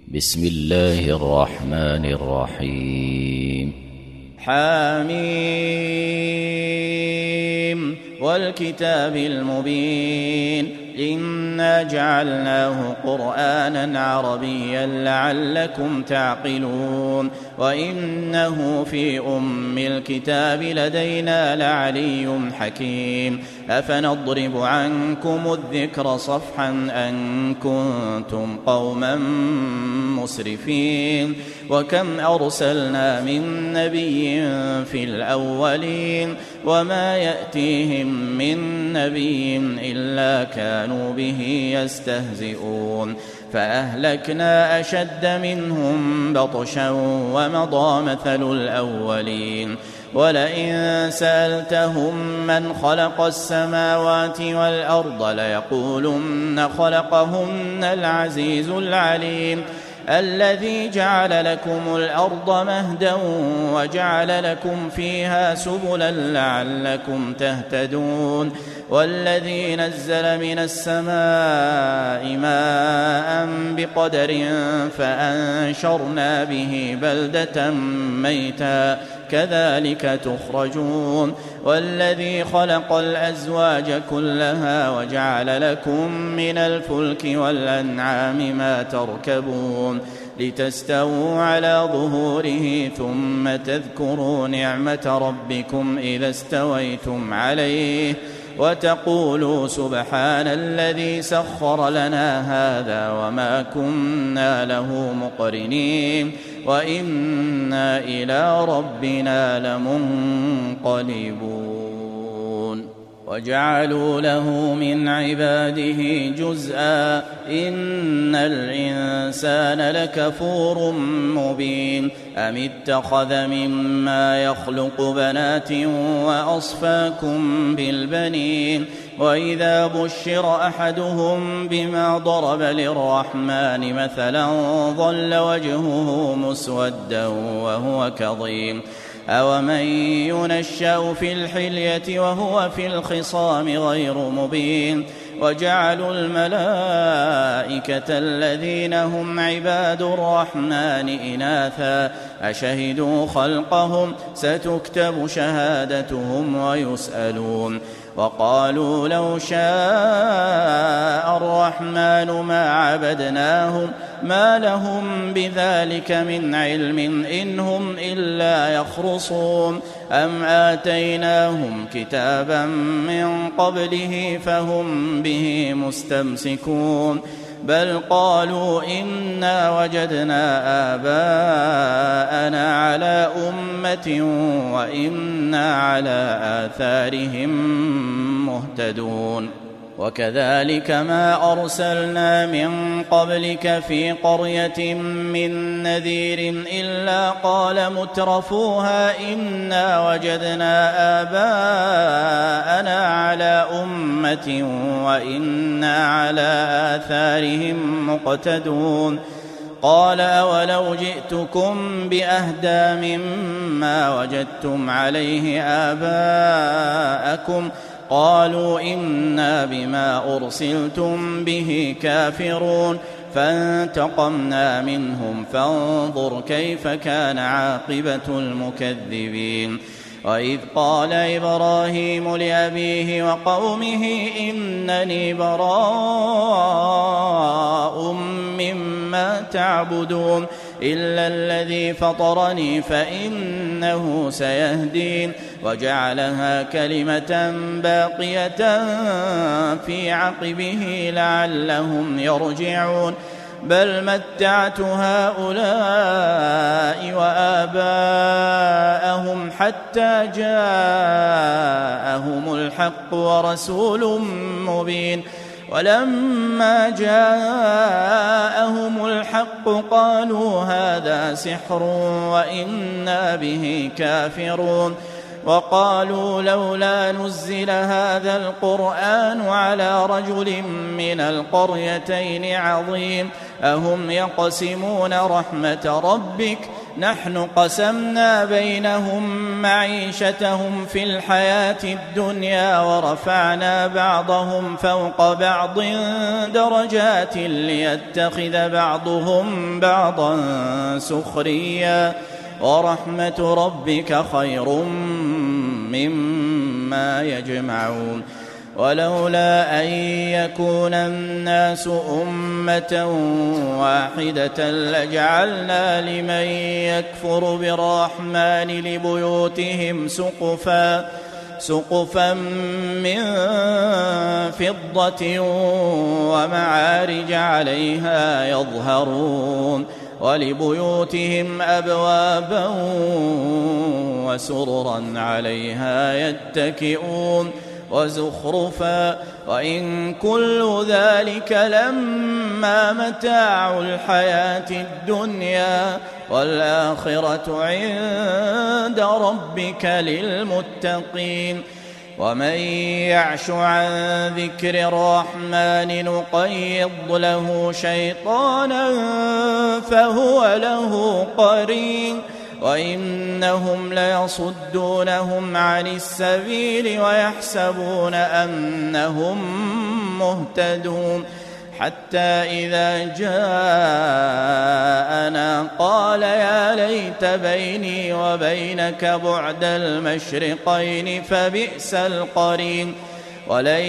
بسم الله الرحمن الرحيم. حميم والكتاب المبين إنا جعلناه قرآنا عربيا لعلكم تعقلون وإنه في أم الكتاب لدينا لعلي حكيم أفنضرب عنكم الذكر صفحا أن كنتم قوما مسرفين وكم أرسلنا من نبي في الأولين وما يأتيهم من نبي إلا كانوا به يستهزئون فأهلكنا أشد منهم بطشا ومضى مثل الأولين ولئن سألتهم من خلق السماوات والأرض ليقولن خلقهن العزيز العليم الذي جعل لكم الأرض مهدا وجعل لكم فيها سبلا لعلكم تهتدون والذي نزل من السماء ماء بقدر فأنشرنا به بلدة ميتا كذلك تخرجون والذي خلق الأزواج كلها وجعل لكم من الفلك والأنعام ما تركبون لتستووا على ظهوره ثم تذكروا نعمة ربكم إذا استويتم عليه وتقولوا سبحان الذي سخر لنا هذا وما كنا له مقرنين وإنا إلى ربنا لمنقلبون وجعلوا له من عباده جزءا إن الإنسان لكفور مبين أم اتخذ مما يخلق بنات وأصفاكم بالبنين وإذا بشر أحدهم بما ضرب للرحمن مثلا ظل وجهه مسودا وهو كظيم أومن ينشأ في الحلية وهو في الخصام غير مبين وجعلوا الملائكة الذين هم عباد الرحمن إناثا أشهدوا خلقهم ستكتب شهادتهم ويسألون وقالوا لو شاء الرحمن ما عبدناهم ما لهم بذلك من علم إن هم إلا يخرصون أم آتيناهم كتابا من قبله فهم به مستمسكون بل قالوا إنا وجدنا آباءنا على أمة وإنا على آثارهم مهتدون وكذلك ما أرسلنا من قبلك في قرية من نذير إلا قال مترفوها إنا وجدنا آباءنا على أمة وإنا على آثارهم مقتدون قال أولو جئتكم بأهدى مما وجدتم عليه آباءكم قالوا إنا بما أرسلتم به كافرون فانتقمنا منهم فانظر كيف كان عاقبة المكذبين وإذ قال إبراهيم لأبيه وقومه إنني براء مما تعبدون إلا الذي فطرني فإنه سيهدين وجعلها كلمة باقية في عقبه لعلهم يرجعون بل متعت هؤلاء وآباءهم حتى جاءهم الحق ورسول مبين ولما جاءهم الحق قالوا هذا سحر وإنا به كافرون وقالوا لولا نزل هذا القرآن على رجل من القريتين عظيم أهم يقسمون رحمة ربك نحن قسمنا بينهم معيشتهم في الحياة الدنيا ورفعنا بعضهم فوق بعض درجات ليتخذ بعضهم بعضا سخريا ورحمة ربك خير مما يجمعون ولولا أن يكون الناس أمة واحدة لجعلنا لمن يكفر بالرحمن لبيوتهم سقفا من فضة ومعارج عليها يظهرون ولبيوتهم أبوابا وسررا عليها يتكئون وزخرفا وإن كل ذلك لما متاع الحياة الدنيا والآخرة عند ربك للمتقين ومن يعش عن ذكر الرحمن نقيض له شيطانا فهو له قرين وإنهم ليصدونهم عن السبيل ويحسبون أنهم مهتدون حتى إذا جاءنا قال يا ليت بيني وبينك بعد المشرقين فبئس القرين ولن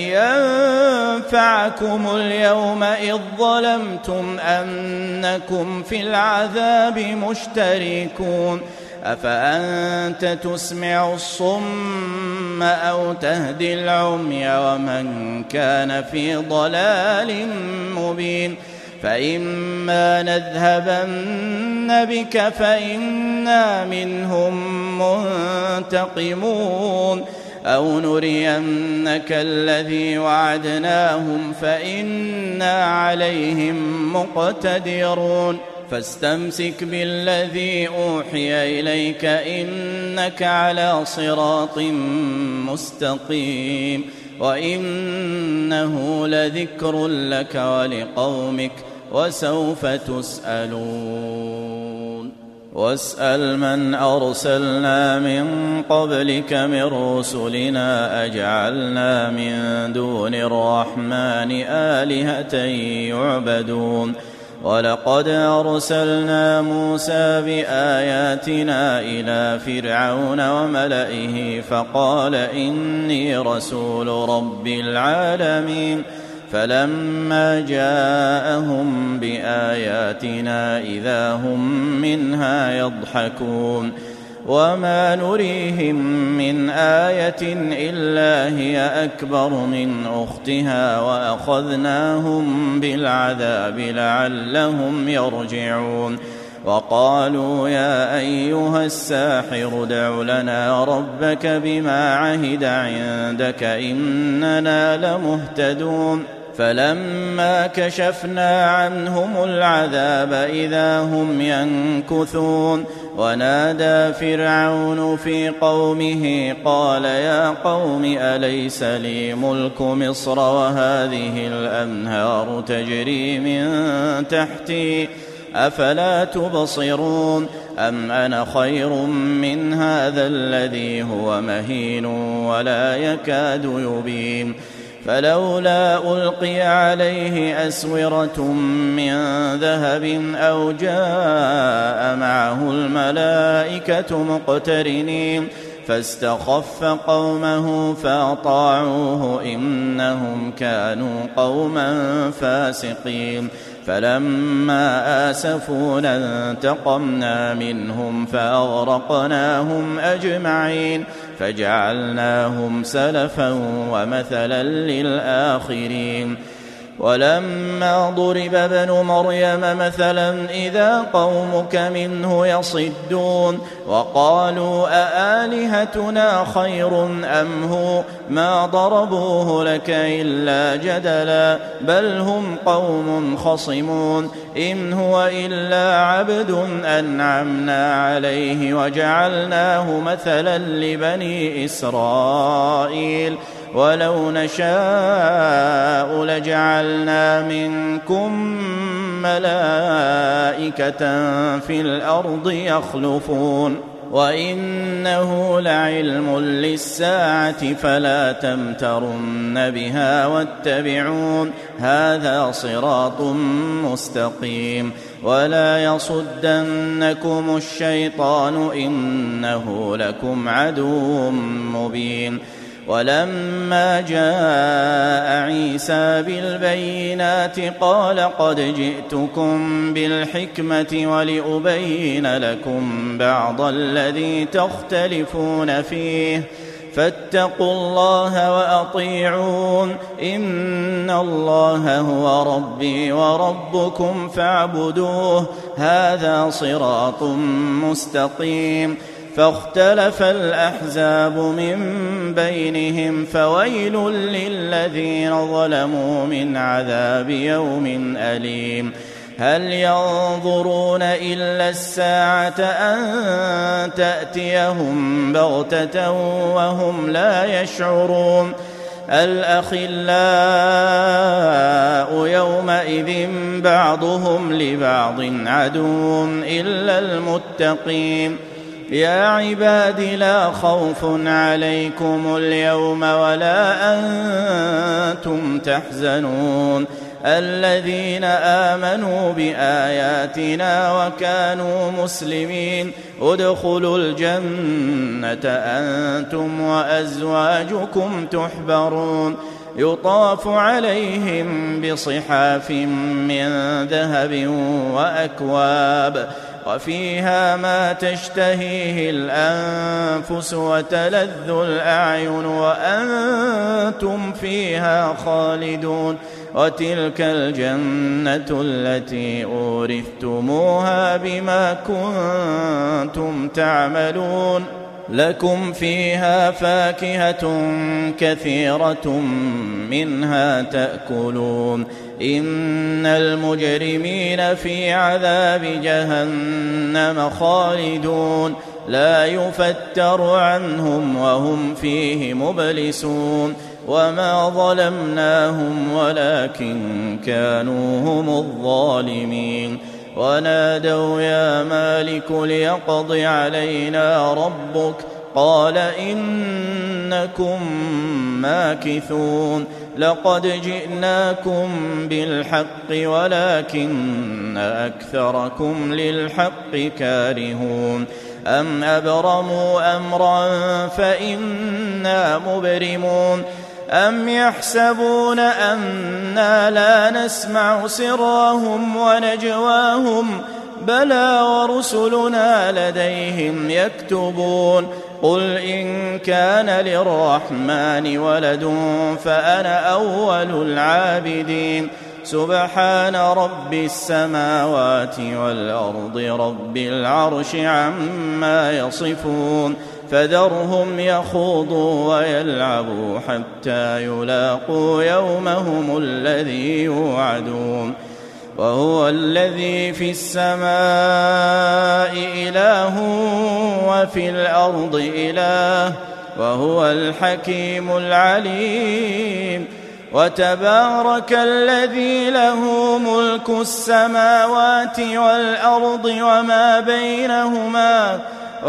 ينفعكم اليوم إذ ظلمتم أنكم في العذاب مشتركون أفأنت تسمع الصم أو تهدي العمي ومن كان في ضلال مبين فإما نذهبن بك فإنا منهم منتقمون أو نرينك الذي وعدناهم فإنا عليهم مقتدرون فاستمسك بالذي أوحي إليك إنك على صراط مستقيم وإنه لذكر لك ولقومك وسوف تسألون واسأل من أرسلنا من قبلك من رسلنا أجعلنا من دون الرحمن آلهة يعبدون ولقد أرسلنا موسى بآياتنا إلى فرعون وملئه فقال إني رسول رب العالمين فلما جاءهم بآياتنا إذا هم منها يضحكون وما نريهم من آية إلا هي أكبر من أختها وأخذناهم بالعذاب لعلهم يرجعون وقالوا يا أيها الساحر ادع لنا ربك بما عهد عندك إننا لمهتدون فلما كشفنا عنهم العذاب إذا هم ينكثون ونادى فرعون في قومه قال يا قوم أليس لي ملك مصر وهذه الأنهار تجري من تحتي أفلا تبصرون أم أنا خير من هذا الذي هو مهين ولا يكاد يبين فلولا ألقي عليه أسورة من ذهب أو جاء معه الملائكة مقترنين فاستخف قومه فأطاعوه إنهم كانوا قوما فاسقين فلما آسفونا انتقمنا منهم فأغرقناهم أجمعين فجعلناهم سلفا ومثلا للآخرين ولما ضرب ابن مريم مثلا إذا قومك منه يصدون وقالوا أآلهتنا خير أم هو ما ضربوه لك إلا جدلا بل هم قوم خصمون إن هو إلا عبد أنعمنا عليه وجعلناه مثلا لبني إسرائيل ولو نشاء لجعلنا منكم ملائكة في الأرض يخلفون وإنه لعلم للساعة فلا تمترن بها واتبعون هذا صراط مستقيم ولا يصدنكم الشيطان إنه لكم عدو مبين ولما جاء عيسى بالبينات قال قد جئتكم بالحكمة ولأبين لكم بعض الذي تختلفون فيه فاتقوا الله وأطيعون إن الله هو ربي وربكم فاعبدوه هذا صراط مستقيم فاختلف الأحزاب من بينهم فويل للذين ظلموا من عذاب يوم أليم هل ينظرون إلا الساعة أن تأتيهم بغتة وهم لا يشعرون الأخلاء يومئذ بعضهم لبعض عدو إلا المتقين يا عباد لا خوف عليكم اليوم ولا أنتم تحزنون الذين آمنوا بآياتنا وكانوا مسلمين ادخلوا الجنة أنتم وأزواجكم تحبرون يطاف عليهم بصحاف من ذهب وأكواب وفيها ما تشتهيه الأنفس وتلذ الأعين وأنتم فيها خالدون وتلك الجنة التي أورثتموها بما كنتم تعملون لكم فيها فاكهة كثيرة منها تأكلون إن المجرمين في عذاب جهنم خالدون لا يفتر عنهم وهم فيه مبلسون وما ظلمناهم ولكن كانوا هم الظالمين ونادوا يا مالك ليقض علينا ربك قال إنكم ماكثون لقد جئناكم بالحق ولكن أكثركم للحق كارهون أم أبرموا أمرا فإنا مبرمون أم يحسبون أنا لا نسمع سرهم ونجواهم بلى ورسلنا لديهم يكتبون قل إن كان للرحمن ولد فأنا أول العابدين سبحان رب السماوات والأرض رب العرش عما يصفون فذرهم يخوضوا ويلعبوا حتى يلاقوا يومهم الذي يوعدون وهو الذي في السماء إله وفي الأرض إله وهو الحكيم العليم وتبارك الذي له ملك السماوات والأرض وما بينهما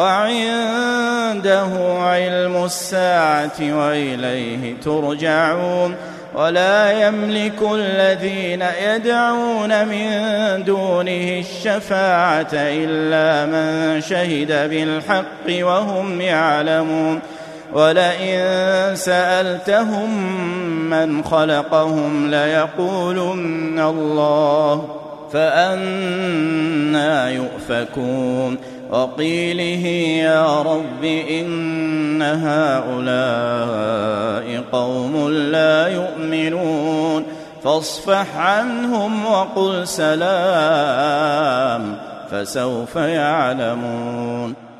وعنده علم الساعة وإليه ترجعون ولا يملك الذين يدعون من دونه الشفاعة إلا من شهد بالحق وهم يعلمون ولئن سألتهم من خلقهم ليقولن الله فأنى يؤفكون وقيله يا رب إن هؤلاء قوم لا يؤمنون فاصفح عنهم وقل سلام فسوف يعلمون